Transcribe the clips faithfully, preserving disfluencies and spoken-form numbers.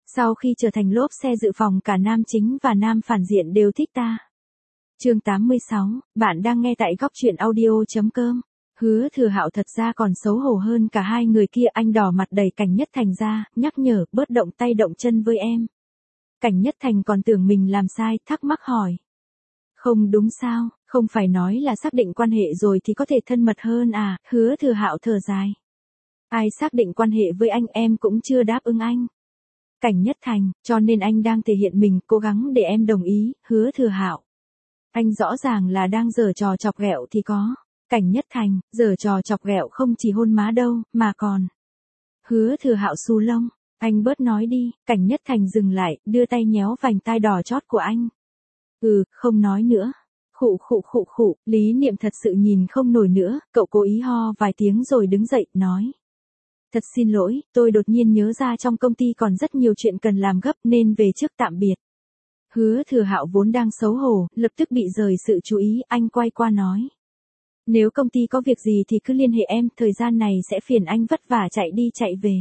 Sau khi trở thành lốp xe dự phòng cả nam chính và nam phản diện đều thích ta. Chương tám mươi sáu, bạn đang nghe tại góc truyện audio chấm com. Hứa Thừa Hạo thật ra còn xấu hổ hơn cả hai người kia, anh đỏ mặt đẩy Cảnh Nhất Thành ra, nhắc nhở, bớt động tay động chân với em. Cảnh Nhất Thành còn tưởng mình làm sai, thắc mắc hỏi. Không đúng sao, không phải nói là xác định quan hệ rồi thì có thể thân mật hơn à, Hứa Thừa Hạo thở dài. Ai xác định quan hệ với anh, em cũng chưa đáp ứng anh. Cảnh Nhất Thành, cho nên anh đang thể hiện mình, cố gắng để em đồng ý, Hứa Thừa Hạo. Anh rõ ràng là đang giở trò chọc ghẹo thì có. Cảnh Nhất Thành, giở trò chọc ghẹo không chỉ hôn má đâu, mà còn. Hứa Thừa Hạo xù lông, anh bớt nói đi. Cảnh Nhất Thành dừng lại, đưa tay nhéo vành tai đỏ chót của anh. Ừ, không nói nữa. Khụ khụ khụ khụ, Lý Niệm thật sự nhìn không nổi nữa, cậu cố ý ho vài tiếng rồi đứng dậy, nói. Thật xin lỗi, tôi đột nhiên nhớ ra trong công ty còn rất nhiều chuyện cần làm gấp nên về trước tạm biệt. Hứa Thừa Hạo vốn đang xấu hổ, lập tức bị rời sự chú ý, anh quay qua nói. Nếu công ty có việc gì thì cứ liên hệ em, thời gian này sẽ phiền anh vất vả chạy đi chạy về.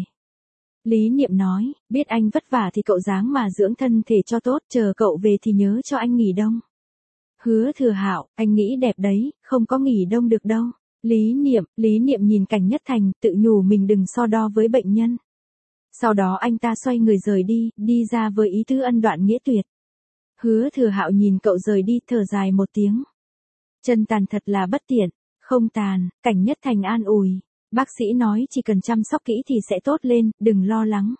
Lý Niệm nói, biết anh vất vả thì cậu ráng mà dưỡng thân thể cho tốt, chờ cậu về thì nhớ cho anh nghỉ đông. Hứa Thừa Hạo, anh nghĩ đẹp đấy, không có nghỉ đông được đâu. Lý Niệm, Lý Niệm nhìn Cảnh Nhất Thành, tự nhủ mình đừng so đo với bệnh nhân. Sau đó anh ta xoay người rời đi, đi ra với ý tứ ân đoạn nghĩa tuyệt. Hứa Thừa Hạo nhìn cậu rời đi, thở dài một tiếng. Chân tàn thật là bất tiện. Không tàn, Cảnh Nhất Thành an ủi. Bác sĩ nói chỉ cần chăm sóc kỹ thì sẽ tốt lên, đừng lo lắng.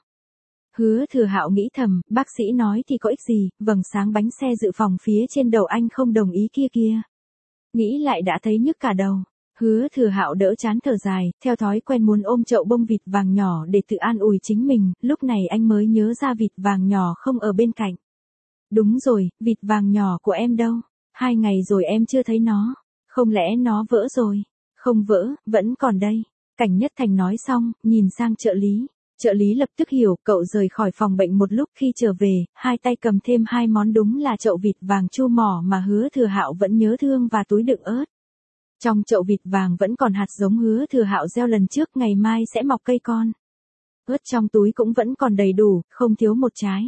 Hứa Thừa Hạo nghĩ thầm, bác sĩ nói thì có ích gì, vầng sáng bánh xe dự phòng phía trên đầu anh không đồng ý kia kia. Nghĩ lại đã thấy nhức cả đầu. Hứa Thừa Hạo đỡ chán thở dài, theo thói quen muốn ôm chậu bông vịt vàng nhỏ để tự an ủi chính mình, lúc này anh mới nhớ ra vịt vàng nhỏ không ở bên cạnh. Đúng rồi, vịt vàng nhỏ của em đâu? Hai ngày rồi em chưa thấy nó. Không lẽ nó vỡ rồi? Không vỡ, vẫn còn đây. Cảnh Nhất Thành nói xong, nhìn sang trợ lý. Trợ lý lập tức hiểu, cậu rời khỏi phòng bệnh một lúc, khi trở về, hai tay cầm thêm hai món, đúng là chậu vịt vàng chu mỏ mà Hứa Thừa Hạo vẫn nhớ thương và túi đựng ớt. Trong chậu vịt vàng vẫn còn hạt giống Hứa Thừa Hạo gieo lần trước, ngày mai sẽ mọc cây con. Ớt trong túi cũng vẫn còn đầy đủ, không thiếu một trái.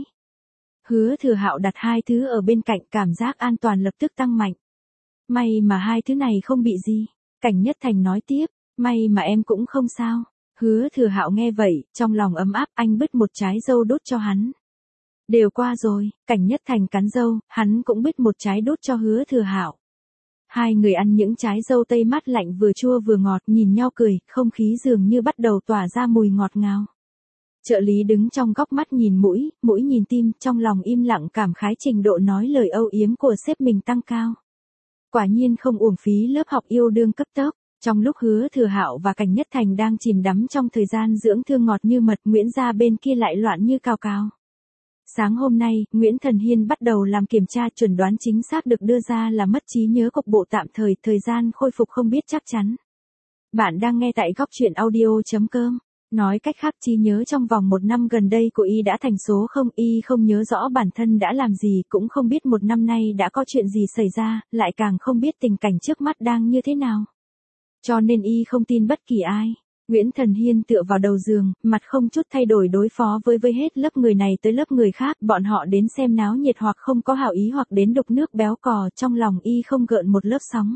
Hứa Thừa Hạo đặt hai thứ ở bên cạnh, cảm giác an toàn lập tức tăng mạnh. May mà hai thứ này không bị gì. Cảnh Nhất Thành nói tiếp, may mà em cũng không sao. Hứa Thừa Hạo nghe vậy, trong lòng ấm áp, anh bứt một trái dâu đốt cho hắn. Đều qua rồi, Cảnh Nhất Thành cắn dâu, hắn cũng bứt một trái đốt cho Hứa Thừa Hạo. Hai người ăn những trái dâu tây mát lạnh vừa chua vừa ngọt, nhìn nhau cười, không khí dường như bắt đầu tỏa ra mùi ngọt ngào. Trợ lý đứng trong góc, mắt nhìn mũi, mũi nhìn tim, trong lòng im lặng cảm khái trình độ nói lời âu yếm của sếp mình tăng cao. Quả nhiên không uổng phí lớp học yêu đương cấp tốc. Trong lúc Hứa Thừa Hạo và Cảnh Nhất Thành đang chìm đắm trong thời gian dưỡng thương ngọt như mật, Nguyễn gia bên kia lại loạn như cào cào. Sáng hôm nay, Nguyễn Thần Hiên bắt đầu làm kiểm tra, chuẩn đoán chính xác được đưa ra là mất trí nhớ cục bộ tạm thời, thời gian khôi phục không biết chắc chắn. Bạn đang nghe tại góc truyện audio chấm com. Nói cách khác, trí nhớ trong vòng một năm gần đây của y đã thành số không, y không nhớ rõ bản thân đã làm gì, cũng không biết một năm nay đã có chuyện gì xảy ra, lại càng không biết tình cảnh trước mắt đang như thế nào. Cho nên y không tin bất kỳ ai. Nguyễn Thần Hiên tựa vào đầu giường, mặt không chút thay đổi đối phó với với hết lớp người này tới lớp người khác, bọn họ đến xem náo nhiệt hoặc không có hảo ý hoặc đến đục nước béo cò, trong lòng y không gợn một lớp sóng.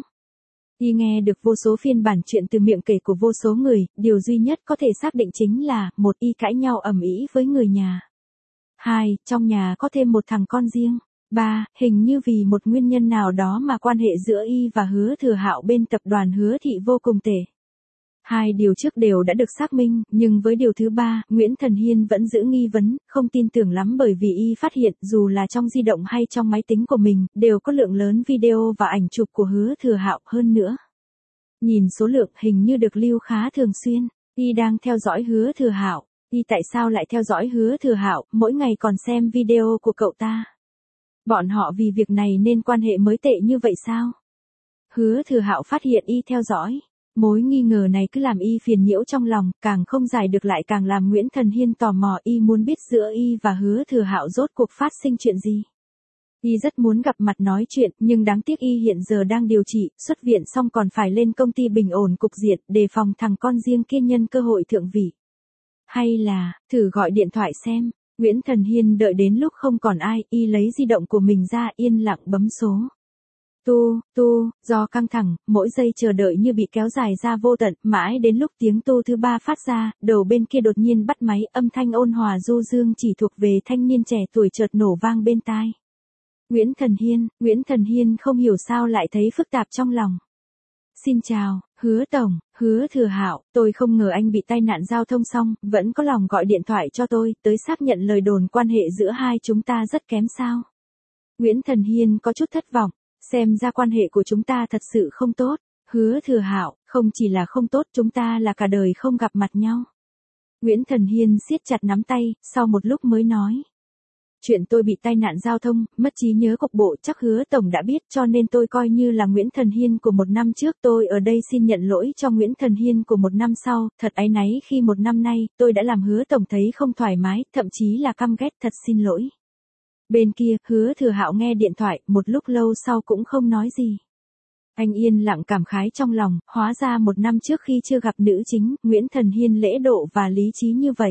Y nghe được vô số phiên bản chuyện từ miệng kể của vô số người, điều duy nhất có thể xác định chính là, một, y cãi nhau ầm ĩ với người nhà. Hai, trong nhà có thêm một thằng con riêng. Ba, hình như vì một nguyên nhân nào đó mà quan hệ giữa y và Hứa Thừa Hạo bên tập đoàn Hứa Thị vô cùng tệ. Hai điều trước đều đã được xác minh, nhưng với điều thứ ba, Nguyễn Thần Hiên vẫn giữ nghi vấn, không tin tưởng lắm, bởi vì y phát hiện dù là trong di động hay trong máy tính của mình, đều có lượng lớn video và ảnh chụp của Hứa Thừa Hạo, hơn nữa. Nhìn số lượng hình như được lưu khá thường xuyên, y đang theo dõi Hứa Thừa Hạo. Y tại sao lại theo dõi Hứa Thừa Hạo, mỗi ngày còn xem video của cậu ta? Bọn họ vì việc này nên quan hệ mới tệ như vậy sao? Hứa Thừa Hạo phát hiện y theo dõi. Mối nghi ngờ này cứ làm y phiền nhiễu trong lòng, càng không giải được lại càng làm Nguyễn Thần Hiên tò mò, y muốn biết giữa y và Hứa Thừa Hạo rốt cuộc phát sinh chuyện gì. Y rất muốn gặp mặt nói chuyện, nhưng đáng tiếc y hiện giờ đang điều trị, xuất viện xong còn phải lên công ty bình ổn cục diện, đề phòng thằng con riêng kia nhân cơ hội thượng vị. Hay là, thử gọi điện thoại xem. Nguyễn Thần Hiên đợi đến lúc không còn ai, y lấy di động của mình ra yên lặng bấm số. Tu, tu, do căng thẳng, mỗi giây chờ đợi như bị kéo dài ra vô tận, mãi đến lúc tiếng tu thứ ba phát ra, đầu bên kia đột nhiên bắt máy, âm thanh ôn hòa du dương chỉ thuộc về thanh niên trẻ tuổi chợt nổ vang bên tai. Nguyễn Thần Hiên, Nguyễn Thần Hiên không hiểu sao lại thấy phức tạp trong lòng. Xin chào, Hứa Tổng, Hứa Thừa Hạo, tôi không ngờ anh bị tai nạn giao thông xong, vẫn có lòng gọi điện thoại cho tôi, tới xác nhận lời đồn quan hệ giữa hai chúng ta rất kém sao. Nguyễn Thần Hiên có chút thất vọng, xem ra quan hệ của chúng ta thật sự không tốt. Hứa Thừa Hạo, không chỉ là không tốt, chúng ta là cả đời không gặp mặt nhau. Nguyễn Thần Hiên siết chặt nắm tay, sau một lúc mới nói. Chuyện tôi bị tai nạn giao thông, mất trí nhớ cục bộ chắc Hứa Tổng đã biết, cho nên tôi coi như là Nguyễn Thần Hiên của một năm trước. Tôi ở đây xin nhận lỗi cho Nguyễn Thần Hiên của một năm sau, thật áy náy khi một năm nay, tôi đã làm Hứa Tổng thấy không thoải mái, thậm chí là căm ghét, thật xin lỗi. Bên kia, Hứa Thừa Hạo nghe điện thoại, một lúc lâu sau cũng không nói gì. Anh yên lặng cảm khái trong lòng, hóa ra một năm trước khi chưa gặp nữ chính, Nguyễn Thần Hiên lễ độ và lý trí như vậy.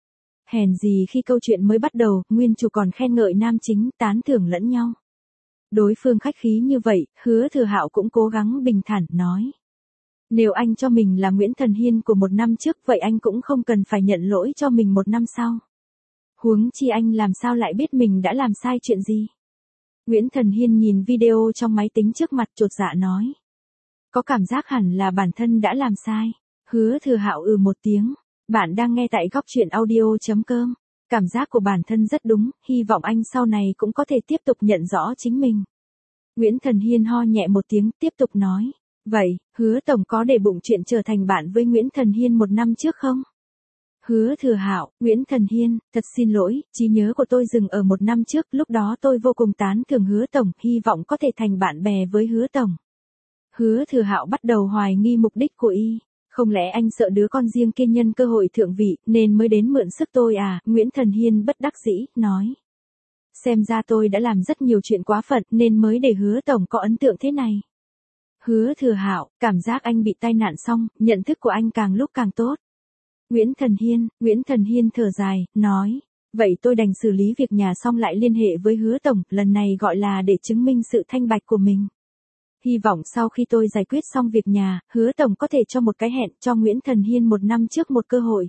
Hèn gì khi câu chuyện mới bắt đầu, nguyên chủ còn khen ngợi nam chính, tán thưởng lẫn nhau. Đối phương khách khí như vậy, Hứa Thừa Hạo cũng cố gắng bình thản, nói. Nếu anh cho mình là Nguyễn Thần Hiên của một năm trước, vậy anh cũng không cần phải nhận lỗi cho mình một năm sau. Huống chi anh làm sao lại biết mình đã làm sai chuyện gì? Nguyễn Thần Hiên nhìn video trong máy tính trước mặt chột dạ nói. Có cảm giác hẳn là bản thân đã làm sai. Hứa Thừa Hạo ừ một tiếng. Bạn đang nghe tại góc truyện audio chấm com. Cảm giác của bản thân rất đúng, hy vọng anh sau này cũng có thể tiếp tục nhận rõ chính mình. Nguyễn Thần Hiên ho nhẹ một tiếng, tiếp tục nói. Vậy, Hứa Tổng có để bụng chuyện trở thành bạn với Nguyễn Thần Hiên một năm trước không? Hứa Thừa Hạo, Nguyễn Thần Hiên, thật xin lỗi, trí nhớ của tôi dừng ở một năm trước, lúc đó tôi vô cùng tán thưởng Hứa Tổng, hy vọng có thể thành bạn bè với Hứa Tổng. Hứa Thừa Hạo bắt đầu hoài nghi mục đích của y. Không lẽ anh sợ đứa con riêng kia nhân cơ hội thượng vị, nên mới đến mượn sức tôi à? Nguyễn Thần Hiên bất đắc dĩ, nói. Xem ra tôi đã làm rất nhiều chuyện quá phận, nên mới để Hứa Tổng có ấn tượng thế này. Hứa Thừa Hạo, cảm giác anh bị tai nạn xong, nhận thức của anh càng lúc càng tốt. Nguyễn Thần Hiên, Nguyễn Thần Hiên thở dài, nói. Vậy tôi đành xử lý việc nhà xong lại liên hệ với Hứa Tổng, lần này gọi là để chứng minh sự thanh bạch của mình. Hy vọng sau khi tôi giải quyết xong việc nhà, Hứa Tổng có thể cho một cái hẹn cho Nguyễn Thần Hiên một năm trước một cơ hội.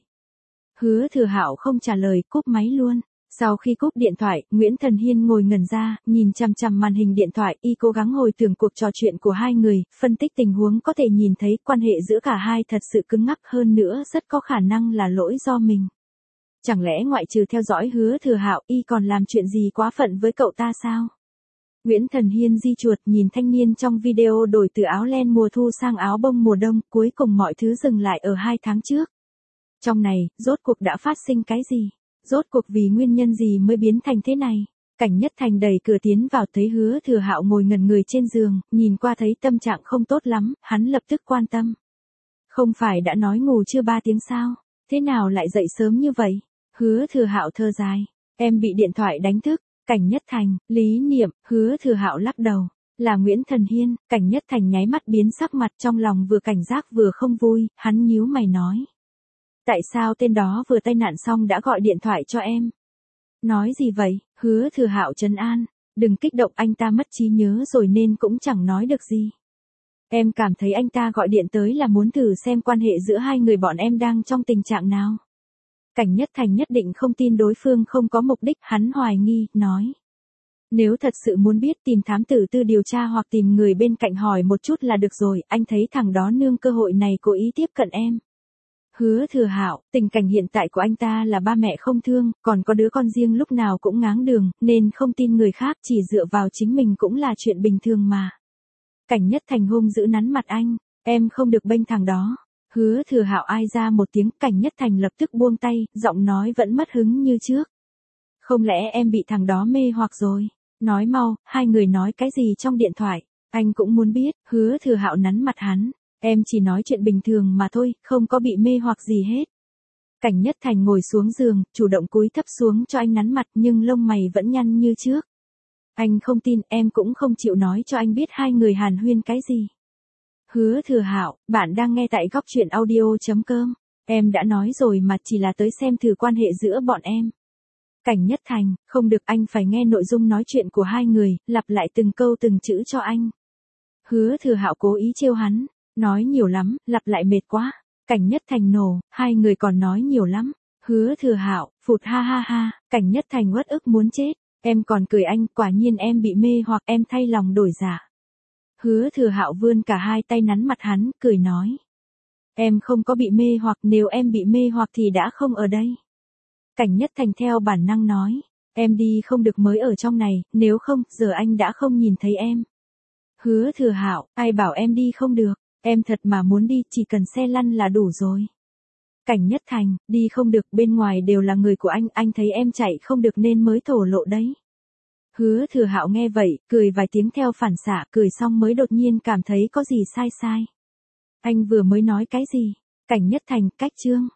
Hứa Thừa Hạo không trả lời, cúp máy luôn. Sau khi cúp điện thoại, Nguyễn Thần Hiên ngồi ngẩn ra, nhìn chằm chằm màn hình điện thoại, y cố gắng hồi tưởng cuộc trò chuyện của hai người, phân tích tình huống có thể nhìn thấy quan hệ giữa cả hai thật sự cứng ngắc, hơn nữa rất có khả năng là lỗi do mình. Chẳng lẽ ngoại trừ theo dõi Hứa Thừa Hạo, y còn làm chuyện gì quá phận với cậu ta sao? Nguyễn Thần Hiên di chuột nhìn thanh niên trong video đổi từ áo len mùa thu sang áo bông mùa đông, cuối cùng mọi thứ dừng lại ở hai tháng trước. Trong này, rốt cuộc đã phát sinh cái gì? Rốt cuộc vì nguyên nhân gì mới biến thành thế này? Cảnh Nhất Thành đẩy cửa tiến vào thấy Hứa Thừa Hạo ngồi ngẩn người trên giường, nhìn qua thấy tâm trạng không tốt lắm, hắn lập tức quan tâm. Không phải đã nói ngủ chưa ba tiếng sao? Thế nào lại dậy sớm như vậy? Hứa Thừa Hạo thở dài. Em bị điện thoại đánh thức. Cảnh Nhất Thành, Lý Niệm, Hứa Thừa Hạo lắc đầu. Là Nguyễn Thần Hiên. Cảnh Nhất Thành nháy mắt biến sắc mặt, trong lòng vừa cảnh giác vừa không vui, hắn nhíu mày nói. Tại sao tên đó vừa tai nạn xong đã gọi điện thoại cho em? Nói gì vậy? Hứa Thừa Hạo trấn an. Đừng kích động, anh ta mất trí nhớ rồi nên cũng chẳng nói được gì. Em cảm thấy anh ta gọi điện tới là muốn thử xem quan hệ giữa hai người bọn em đang trong tình trạng nào. Cảnh Nhất Thành nhất định không tin đối phương không có mục đích, hắn hoài nghi, nói. Nếu thật sự muốn biết tìm thám tử tư điều tra hoặc tìm người bên cạnh hỏi một chút là được rồi, anh thấy thằng đó nương cơ hội này cố ý tiếp cận em. Hứa Thừa Hạo, tình cảnh hiện tại của anh ta là ba mẹ không thương, còn có đứa con riêng lúc nào cũng ngáng đường, nên không tin người khác, chỉ dựa vào chính mình cũng là chuyện bình thường mà. Cảnh Nhất Thành hung dữ nắn mặt anh, em không được bênh thằng đó. Hứa Thừa Hạo ai ra một tiếng, Cảnh Nhất Thành lập tức buông tay, giọng nói vẫn mất hứng như trước. Không lẽ em bị thằng đó mê hoặc rồi? Nói mau, hai người nói cái gì trong điện thoại? Anh cũng muốn biết. Hứa Thừa Hạo nắn mặt hắn. Em chỉ nói chuyện bình thường mà thôi, không có bị mê hoặc gì hết. Cảnh Nhất Thành ngồi xuống giường, chủ động cúi thấp xuống cho anh nắn mặt, nhưng lông mày vẫn nhăn như trước. Anh không tin, em cũng không chịu nói cho anh biết hai người hàn huyên cái gì. Hứa Thừa Hạo, bạn đang nghe tại góc truyện audio chấm com. Em đã nói rồi mà, chỉ là tới xem thử quan hệ giữa bọn em. Cảnh Nhất Thành, không được, anh phải nghe nội dung nói chuyện của hai người, lặp lại từng câu từng chữ cho anh. Hứa Thừa Hạo cố ý trêu hắn, nói nhiều lắm, lặp lại mệt quá. Cảnh Nhất Thành nổ, hai người còn nói nhiều lắm. Hứa Thừa Hạo, phụt ha ha ha, Cảnh Nhất Thành uất ức muốn chết, em còn cười anh, quả nhiên em bị mê hoặc, em thay lòng đổi dạ. Hứa Thừa Hạo vươn cả hai tay nắn mặt hắn, cười nói. Em không có bị mê hoặc, nếu em bị mê hoặc thì đã không ở đây. Cảnh Nhất Thành theo bản năng nói, em đi không được mới ở trong này, nếu không, giờ anh đã không nhìn thấy em. Hứa Thừa Hạo, ai bảo em đi không được, em thật mà muốn đi, chỉ cần xe lăn là đủ rồi. Cảnh Nhất Thành, đi không được, bên ngoài đều là người của anh, anh thấy em chạy không được nên mới thổ lộ đấy. Hứa Thừa Hạo nghe vậy, cười vài tiếng theo phản xạ, cười xong mới đột nhiên cảm thấy có gì sai sai. Anh vừa mới nói cái gì? Cảnh Nhất Thành, cách chương.